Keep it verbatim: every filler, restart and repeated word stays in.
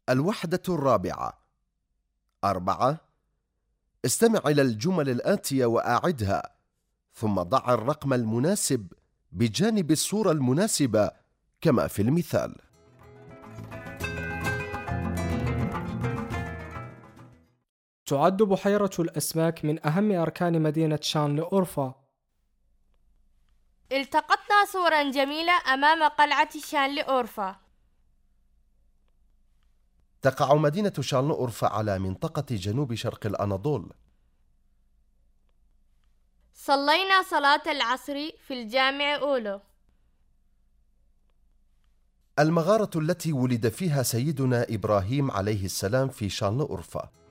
الوحدة الرابعة. أربعة. استمع إلى الجمل الآتية وأعدها، ثم ضع الرقم المناسب بجانب الصورة المناسبة كما في المثال. تعد بحيرة الأسماك من أهم أركان مدينة شانلي-أورفا. التقطنا صورا جميلة أمام قلعة شانلي-أورفا. تقع مدينة شانلي-أورفا على منطقة جنوب شرق الأناضول. صلينا صلاة العصر في الجامع أولو. المغارة التي ولد فيها سيدنا إبراهيم عليه السلام في شانلي-أورفا.